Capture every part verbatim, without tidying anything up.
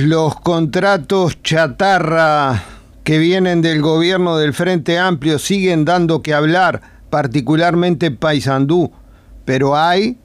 los contratos chatarra que vienen del gobierno del Frente Amplio siguen dando que hablar, particularmente en Paysandú, pero hay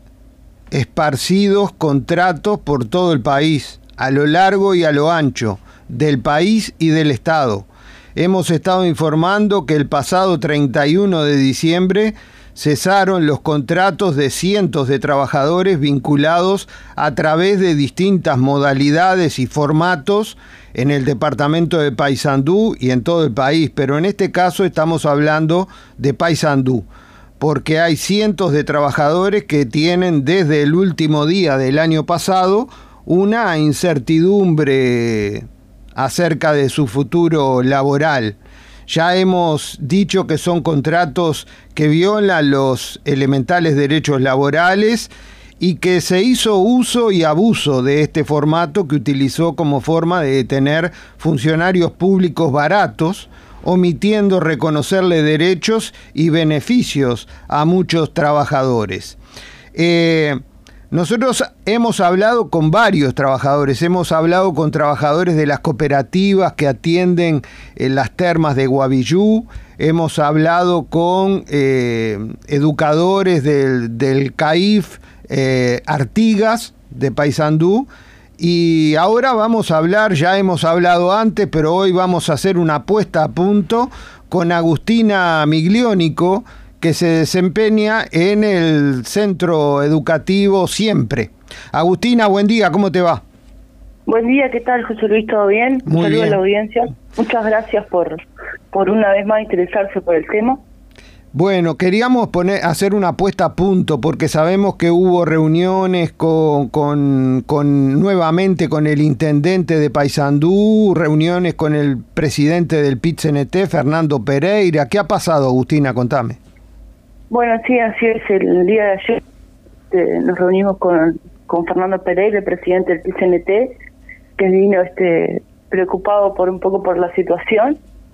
esparcidos contratos por todo el país, a lo largo y a lo ancho, del país y del Estado. Hemos estado informando que el pasado treinta y uno de diciembre cesaron los contratos de cientos de trabajadores vinculados a través de distintas modalidades y formatos en el departamento de Paysandú y en todo el país, pero en este caso estamos hablando de Paysandú, porque hay cientos de trabajadores que tienen desde el último día del año pasado una incertidumbre acerca de su futuro laboral. Ya hemos dicho que son contratos que violan los elementales derechos laborales y que se hizo uso y abuso de este formato que utilizó como forma de tener funcionarios públicos baratos, omitiendo reconocerle derechos y beneficios a muchos trabajadores. Eh, Nosotros hemos hablado con varios trabajadores, hemos hablado con trabajadores de las cooperativas que atienden en las termas de Guavillú, hemos hablado con eh, educadores del, del CAIF eh, Artigas de Paysandú, y ahora vamos a hablar, ya hemos hablado antes, pero hoy vamos a hacer una puesta a punto con Agustina Miglionico, que se desempeña en el centro educativo Siempre. Agustina, buen día, ¿cómo te va? Buen día, ¿qué tal, José Luis? ¿Todo bien? Muy Un saludo bien. a la audiencia. Muchas gracias por, por una vez más interesarse por el tema. Bueno, queríamos poner, hacer una puesta a punto porque sabemos que hubo reuniones con, con, con nuevamente con el intendente de Paysandú, reuniones con el presidente del P I T C N T, Fernando Pereira. ¿Qué ha pasado, Agustina? Contame. Bueno, sí, así es. El día de ayer este, nos reunimos con, con Fernando Pereira, el presidente del P I C N T, que vino este, preocupado por un poco por la situación.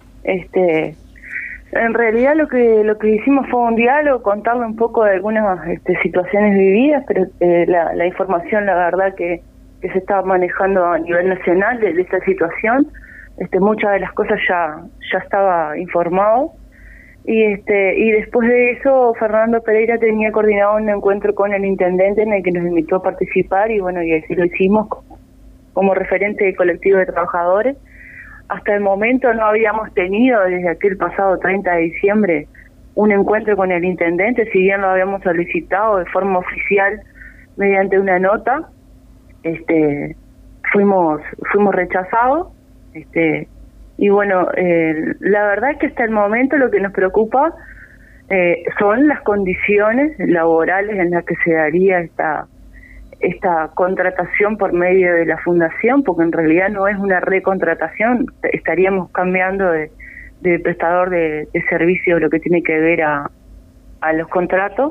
Este, en realidad lo que lo que hicimos fue un diálogo, contarle un poco de algunas este, situaciones vividas, pero eh, la, la información, la verdad, que, que se estaba manejando a nivel nacional de, de esta situación, este, muchas de las cosas ya ya estaba informado. Y este y después de eso, Fernando Pereira tenía coordinado un encuentro con el intendente en el que nos invitó a participar, y bueno, y así lo hicimos como, como referente del colectivo de trabajadores. Hasta el momento no habíamos tenido, desde aquel pasado treinta de diciembre, un encuentro con el intendente, si bien lo habíamos solicitado de forma oficial mediante una nota. Este fuimos fuimos rechazados. este Y bueno, eh, la verdad es que hasta el momento lo que nos preocupa eh, son las condiciones laborales en las que se daría esta esta contratación por medio de la fundación, porque en realidad no es una recontratación, estaríamos cambiando de, de prestador de, de servicio lo que tiene que ver a, a los contratos.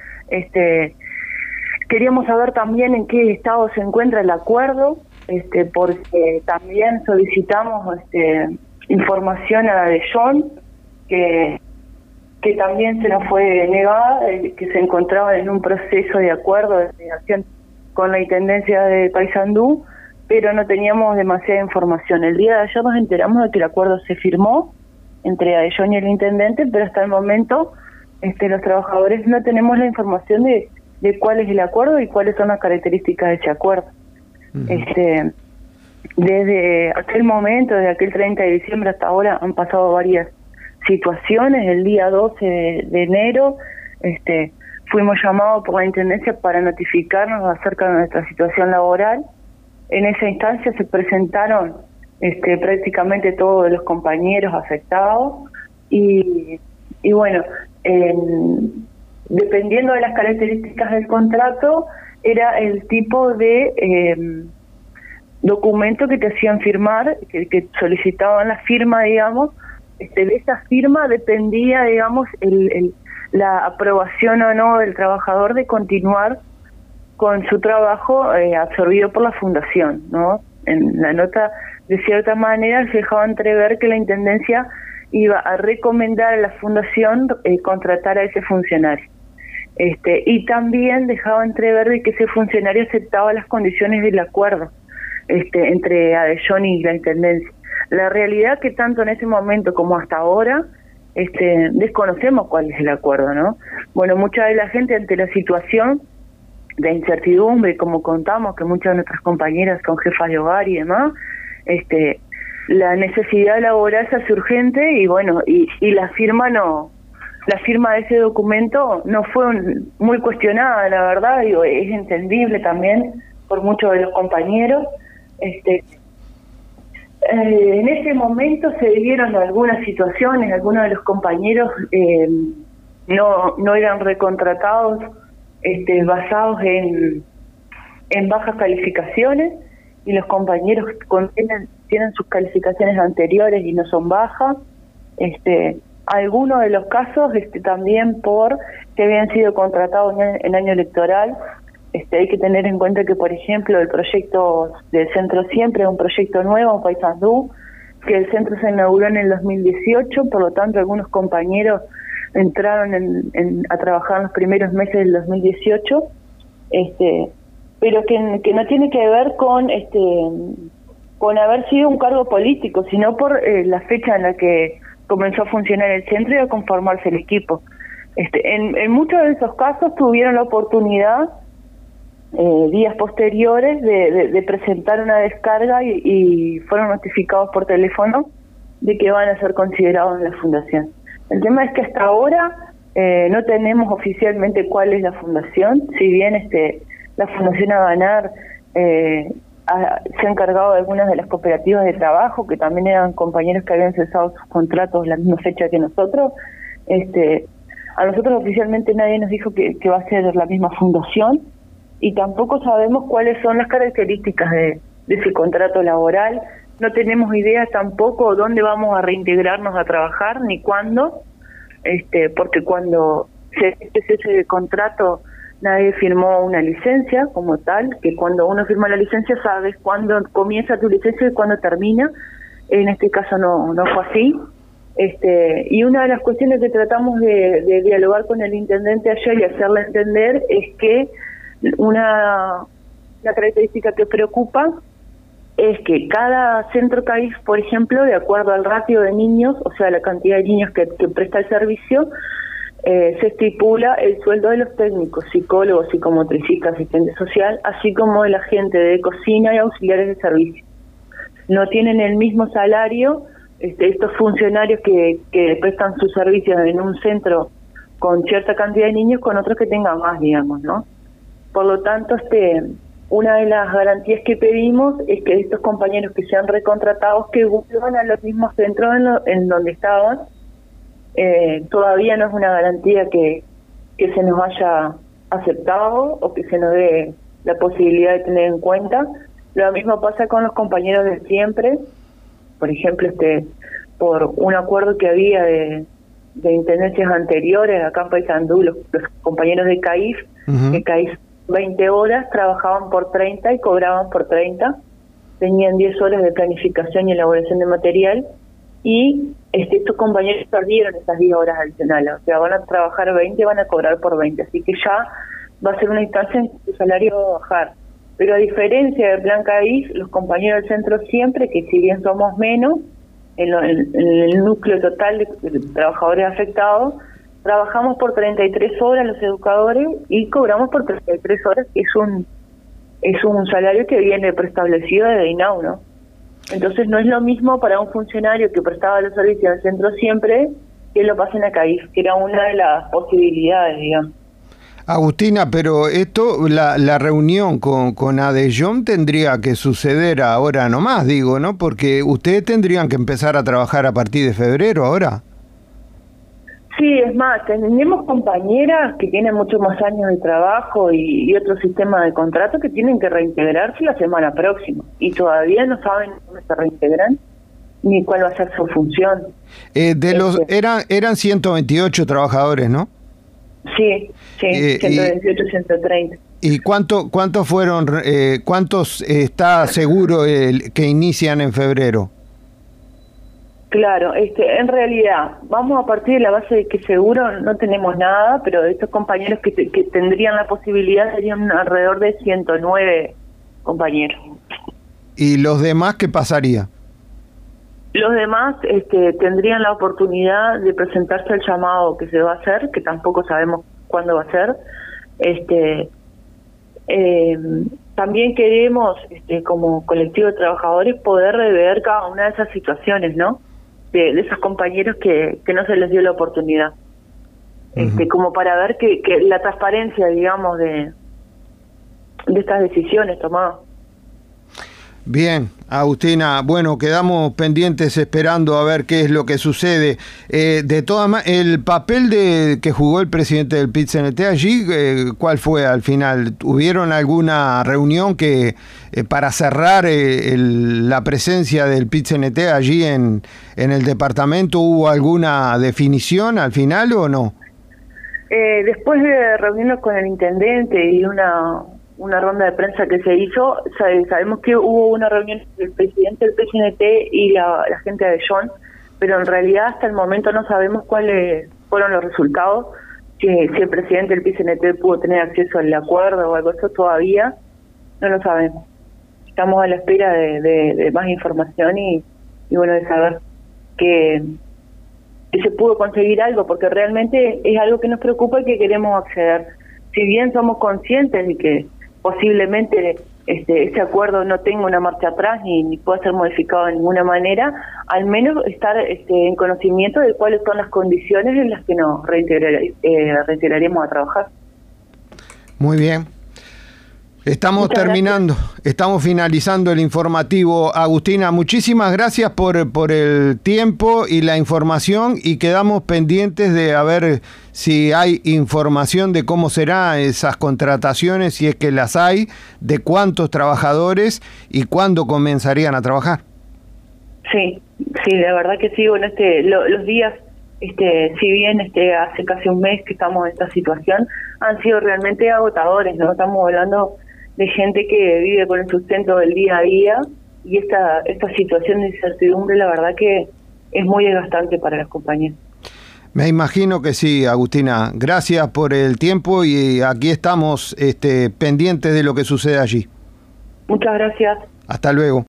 Este, queríamos saber también en qué estado se encuentra el acuerdo, este porque también solicitamos este información a la de John, que que también se nos fue negada, eh, que se encontraba en un proceso de acuerdo de negociación con la Intendencia de Paysandú, pero no teníamos demasiada información. El día de ayer nos enteramos de que el acuerdo se firmó entre John y el Intendente, pero hasta el momento este los trabajadores no tenemos la información de, de cuál es el acuerdo y cuáles son las características de ese acuerdo. Este, desde aquel momento, desde aquel treinta de diciembre hasta ahora, han pasado varias situaciones. El día doce de enero este, fuimos llamados por la Intendencia para notificarnos acerca de nuestra situación laboral. En esa instancia se presentaron este, prácticamente todos los compañeros afectados y, y bueno, en, dependiendo de las características del contrato, era el tipo de eh, documento que te hacían firmar, que, que solicitaban la firma, digamos. Este, de esa firma dependía, digamos, el, el, la aprobación o no del trabajador de continuar con su trabajo eh, absorbido por la fundación, ¿no? En la nota, de cierta manera, se dejaba entrever que la Intendencia iba a recomendar a la fundación eh, contratar a ese funcionario. Este, y también dejaba entrever de que ese funcionario aceptaba las condiciones del acuerdo. este, entre Adellón y la Intendencia. La realidad que tanto en ese momento como hasta ahora este, desconocemos cuál es el acuerdo, ¿no? Bueno, mucha de la gente ante la situación de incertidumbre, como contamos, que muchas de nuestras compañeras son jefas de hogar y demás, este, la necesidad laboral se hace urgente y bueno, y, y la firma no, la firma de ese documento no fue un, muy cuestionada, la verdad, digo, es entendible también por muchos de los compañeros. Este, eh, en ese momento se dieron algunas situaciones, algunos de los compañeros eh, no, no eran recontratados este, basados en, en bajas calificaciones, y los compañeros contienen, tienen sus calificaciones anteriores y no son bajas. Este, algunos de los casos este, también por que habían sido contratados en, en año electoral. Este, hay que tener en cuenta que, por ejemplo, el proyecto del Centro Siempre es un proyecto nuevo en Paysandú, que el centro se inauguró en el dos mil dieciocho, por lo tanto algunos compañeros entraron en, en, a trabajar en los primeros meses del dos mil dieciocho, este, pero que, que no tiene que ver con este con haber sido un cargo político, sino por eh, la fecha en la que comenzó a funcionar el centro y a conformarse el equipo. Este, en, en muchos de esos casos tuvieron la oportunidad Eh, días posteriores de, de, de presentar una descarga y, y fueron notificados por teléfono de que van a ser considerados en la fundación. El tema es que hasta ahora eh, no tenemos oficialmente cuál es la fundación, si bien este la Fundación Aganar eh, ha, se ha encargado de algunas de las cooperativas de trabajo, que también eran compañeros que habían cesado sus contratos la misma fecha que nosotros. Este, a nosotros oficialmente nadie nos dijo que, que va a ser la misma fundación, y tampoco sabemos cuáles son las características de, de ese contrato laboral. No tenemos idea tampoco dónde vamos a reintegrarnos a trabajar ni cuándo, este, porque cuando se hace ese contrato nadie firmó una licencia como tal, que cuando uno firma la licencia sabes cuándo comienza tu licencia y cuándo termina. En este caso no, no fue así. Este, y una de las cuestiones que tratamos de, de dialogar con el intendente ayer y hacerle entender es que Una, una característica que preocupa es que cada centro C A I F, por ejemplo, de acuerdo al ratio de niños, o sea, la cantidad de niños que, que presta el servicio, eh, se estipula el sueldo de los técnicos, psicólogos, psicomotricistas, asistente social, así como de la gente de cocina y auxiliares de servicio. No tienen el mismo salario este, estos funcionarios que, que prestan sus servicios en un centro con cierta cantidad de niños con otros que tengan más, digamos, ¿no? Por lo tanto, este, una de las garantías que pedimos es que estos compañeros que sean recontratados que vuelvan a los mismos centros en, lo, en donde estaban. Eh, todavía no es una garantía que, que se nos haya aceptado o que se nos dé la posibilidad de tener en cuenta. Lo mismo pasa con los compañeros de siempre. Por ejemplo, este, por un acuerdo que había de, de intendencias anteriores acá en Paysandú, los, los compañeros de C A I F, uh-huh. que C A I F veinte horas, trabajaban por treinta y cobraban por treinta, tenían diez horas de planificación y elaboración de material, y este, estos compañeros perdieron esas diez horas adicionales, o sea, van a trabajar veinte y van a cobrar por veinte, así que ya va a ser una instancia en que su salario va a bajar. Pero a diferencia del plan C A I F, los compañeros del centro siempre, que si bien somos menos, en, lo, en, en el núcleo total de, de trabajadores afectados, trabajamos por treinta y tres horas los educadores y cobramos por treinta y tres horas, que es un es un salario que viene preestablecido de I N A U, ¿no? Entonces no es lo mismo para un funcionario que prestaba los servicios del centro siempre que lo pasen a C A I F, que era una de las posibilidades, digamos. Agustina, pero esto, la, la reunión con, con Adellón tendría que suceder ahora nomás, digo, ¿no? Porque ustedes tendrían que empezar a trabajar a partir de febrero ahora. Sí, es más, tenemos compañeras que tienen muchos más años de trabajo y, y otro sistema de contrato que tienen que reintegrarse la semana próxima y todavía no saben cómo se reintegran ni cuál va a ser su función. Eh, de este, los eran eran ciento veintiocho trabajadores, ¿no? Sí, sí, eh, ciento veintiocho, y, ciento treinta. ¿Y cuánto cuántos fueron, eh, cuántos está seguro el, que inician en febrero? Claro, este, en realidad, vamos a partir de la base de que seguro no tenemos nada, pero de estos compañeros que, te, que tendrían la posibilidad serían alrededor de ciento nueve compañeros. ¿Y los demás qué pasaría? Los demás este, tendrían la oportunidad de presentarse al llamado que se va a hacer, que tampoco sabemos cuándo va a ser. Este, eh, también queremos, este, como colectivo de trabajadores, poder rever cada una de esas situaciones, ¿no? De, de esos compañeros que, que no se les dio la oportunidad. Uh-huh. Este, como para ver que, que la transparencia, digamos, de, de estas decisiones tomadas. Bien, Agustina, bueno, quedamos pendientes esperando a ver qué es lo que sucede. Eh, de todas maneras, el papel de que jugó el presidente del P I T C N T allí, eh, ¿cuál fue al final? ¿Tuvieron alguna reunión que eh, para cerrar eh, el, la presencia del P I T C N T allí en, en el departamento? ¿Hubo alguna definición al final o no? Eh, después de reunirnos con el intendente y una... una ronda de prensa que se hizo, sabemos que hubo una reunión entre el presidente del P C N T y la, la gente de John, pero en realidad hasta el momento no sabemos cuáles fueron los resultados, si, si el presidente del P C N T pudo tener acceso al acuerdo o algo de eso todavía, no lo sabemos. Estamos a la espera de, de, de más información y, y bueno, de saber que, que se pudo conseguir algo, porque realmente es algo que nos preocupa y que queremos acceder. Si bien somos conscientes de que posiblemente este ese acuerdo no tenga una marcha atrás ni, ni pueda ser modificado de ninguna manera, al menos estar este, en conocimiento de cuáles son las condiciones en las que nos reintegrar, eh, reintegraremos a trabajar. Muy bien. Estamos Muchas terminando, gracias. Estamos finalizando el informativo. Agustina, muchísimas gracias por, por el tiempo y la información y quedamos pendientes de a ver si hay información de cómo serán esas contrataciones, si es que las hay, de cuántos trabajadores y cuándo comenzarían a trabajar. Sí, sí, la verdad que sí, bueno, este, lo, los días, este, si bien este hace casi un mes que estamos en esta situación, han sido realmente agotadores, ¿no? Estamos hablando de gente que vive con el sustento del día a día y esta esta situación de incertidumbre la verdad que es muy desgastante para las compañías. Me imagino que sí, Agustina. Gracias por el tiempo y aquí estamos este, pendientes de lo que sucede allí. Muchas gracias. Hasta luego.